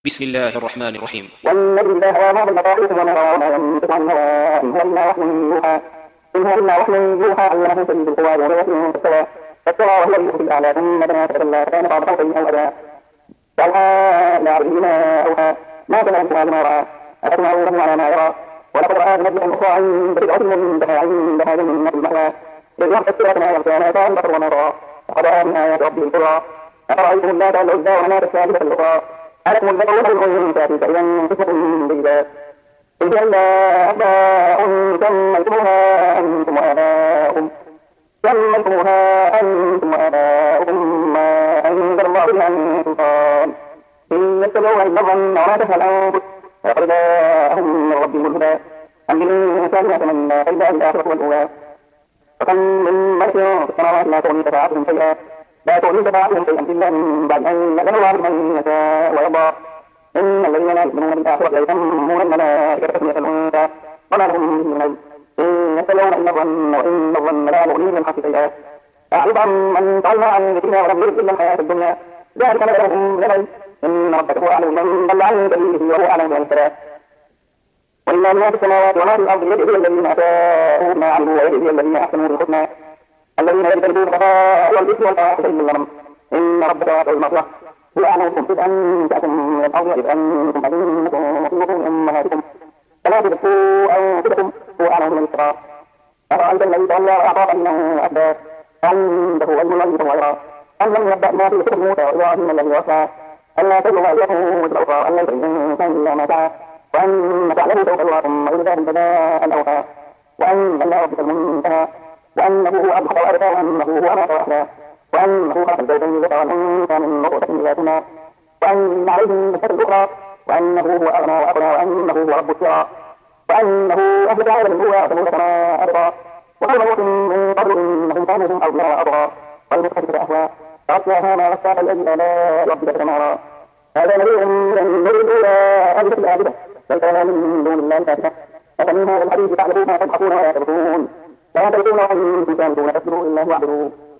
بسم الله الرحمن الرحيم. والنجم إذا هوى ما ضل طائف وما وما ينطق عن الهوى إن هو إلا وحي يوحى إن هو إلا وحي يوحى علمه شديد القوى ذو مرة فاستوى وهو بالأفق الأعلى ثم دنا فتدلى فكان قاب قوسين أو أدنى فأوحى إلى عبده ما أوحى ما كان ينطق ما رأى أفتمعونه على ما يرى ولقد رآه نزلة أخرى عند بضعة منتهى عندها جنة المأوى إذ وقت الصراط ما يغشى ما كان بصر وما رأى لقد رأى من آيات ربه الكبرى أفرأيتم اللات والعزى ومناة الثالثة الأخرى ألكم الذكر وله الأنثى تلك إذا قسمة ضيزى إن هي إلا أحباء سميتموها أنتم وآباؤكم ما أنزل الله بها من سلطان إن يتبعون إلا الظن وما تهوى الأنفس ولقد جاءهم من ربهم الهدى أم بالإنسان ما تمنى فإذا الآخرة والأولى وكم من ملك في السماوات لا تغني شفاعتهم شيئا إلا من بعد أن يأذن الله لمن يشاء ويرضى إن الذين لا يؤمنون بالآخرة يسمون الملائكة تسمية الأنثى وما لهم به من علم إن يتبعون إلا الظن وإن الظن لا يغني من الحق شيئا أعرض عمن تولى عن ذكرنا ولم يرد إلا الحياة الدنيا ذلك مثلهم من العلم إن ربك هو أعلم من ضل عن سبيله وهو أعلم بمن اهتدى ولله ما في السماوات وما في الأرض يجزي الذين أساءوا ما عملوا ويجزي الذين أحسنوا بالحسنى الذين يجتنبون الخطايا والإثم والفواحش إلا اللمم إن ربك واسع المغفرة هو أعلم بكم إذ أنشأكم من الأرض إذ أنتم أجنة في بطون أمهاتكم فلا تزكوا أنفسكم هو أعلم بمن اتقى أرأيت الذي تولى وأعطى قليلا وأكدى عنده علم الغيب فهو يرى أم لم ينبأ ما في صحف موسى وإبراهيم الذي وفى ألا تزر وازرة وزر أخرى أن ليس للإنسان إلا ما سعى وأن سعيه سوف يرى ثم يجزاه الجزاء الأوفى وأن إلى ربك المنتهى وأنه هو أبخر وأرضى وأنه هو أمات وأحيا وأنه خلق الزوجين الذكر والأنثى من نطفة إذا تمنى وأن عليه النشأة الأخرى وأنه هو أغنى وأقنى وأنه هو رب الشرى وأنه أهلك عالم الأولى وثمود كما أبقى وكل موت من قبل إنهم كانوا هم أولى وأبغى والمتخذة أهوى فأصلها ما غشاها الذي آلاء ربك تتمارى هذا نذير من النذر الأولى ألفت الآخرة بل كان من دون الله كافرة أفمنهم الحديث تعلمون ما تضحكون ولا تبكون لا تبكون وأنتم كاملون تسجدوا إلا واعبدوا